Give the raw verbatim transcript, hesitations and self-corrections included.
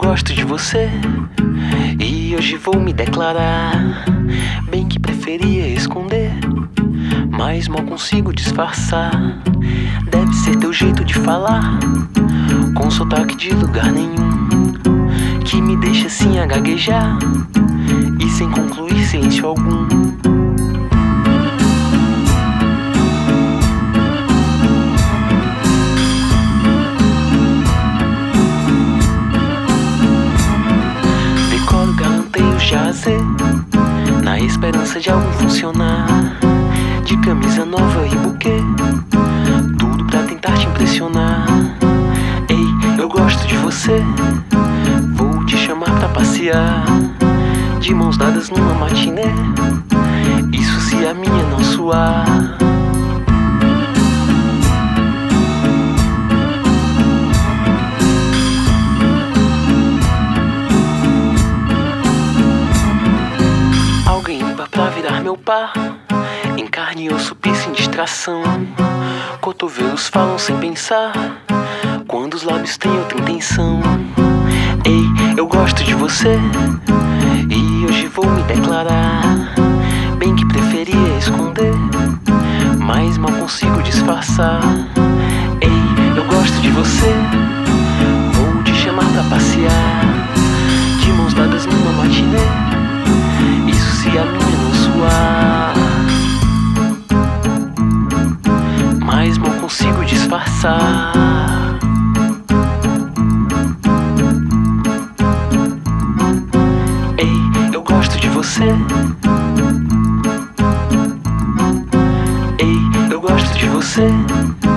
gosto de você e hoje vou me declarar. Bem que preferia esconder, mas mal consigo disfarçar. Deve ser teu jeito de falar, com sotaque de lugar nenhum, que me deixa assim a gaguejar e sem concluir silêncio algum. Decoro galanteios de A a Z, na esperança de algum funcionar. De camisa nova e buquê, tudo pra tentar te impressionar. Ei, eu gosto de você, vou te chamar pra passear, de mãos dadas numa matiné, isso se a minha não suar. Alguém ímpar pra virar meu par, em carne e osso, piso em distração. Cotovelos falam sem pensar, quando os lábios têm outra intenção. Ei, eu gosto de você e hoje vou me declarar. Bem que preferia esconder, mas mal consigo disfarçar. Ei, eu gosto de você, vou te chamar pra passear, de mãos dadas numa matiné, isso se a minha não suar. Mas mal consigo disfarçar. Ei, eu gosto de você. Ei, eu gosto de você.